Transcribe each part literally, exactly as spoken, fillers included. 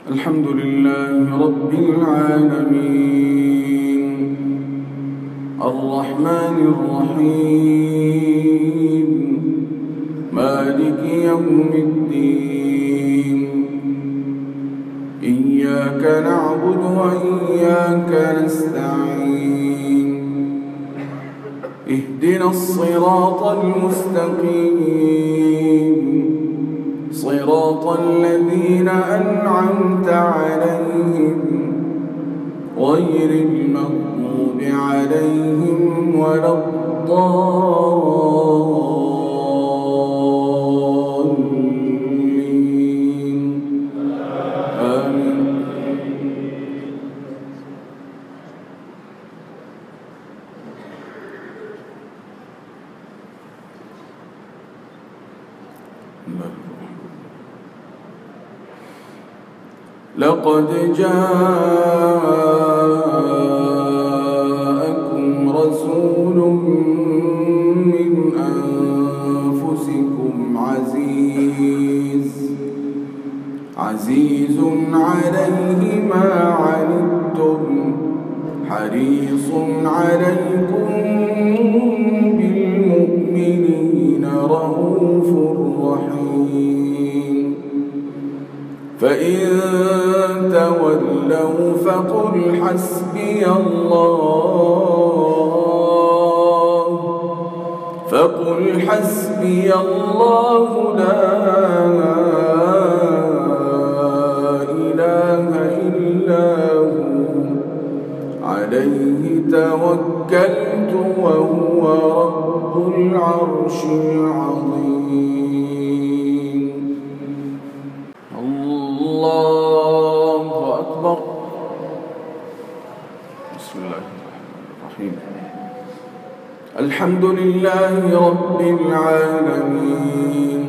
الحمد لله رب العالمين الرحمن الرحيم مالك يوم الدين إياك نعبد وإياك نستعين اهدنا الصراط المستقيم صراط الذين أنعمت عليهم غير المغضوب عليهم ولا الضالين آمين. لقد جاءكم رسول من أنفسكم عزيز عزيز عليه ما عنتم حريص عليكم بالمؤمنين رؤوف رحيم. فإن تولوا فقل حسبي الله فقل حسبي الله لا إله إلا هو عليه توكلت وهو رب العرش العظيم. الله أكبر. بسم الله الرحمن الرحيم. الحمد لله رب العالمين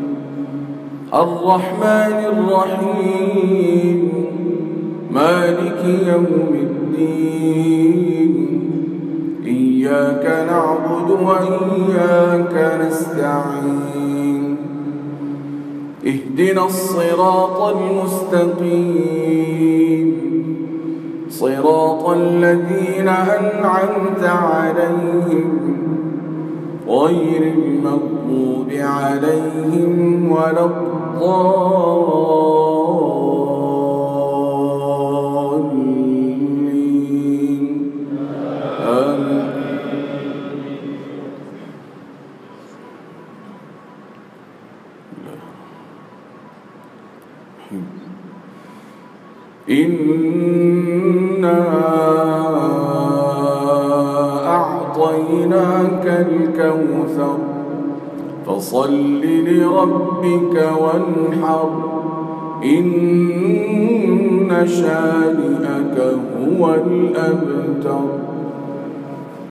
الرحمن الرحيم مالك يوم الدين إياك نعبد وإياك نستعين اهدنا الصراط المستقيم صراط الذين أنعمت عليهم غير المغضوب عليهم ولا الضالين آمين. إنا أعطيناك الكوثر فصل لربك وانحر إن شانئك هو الأبتر.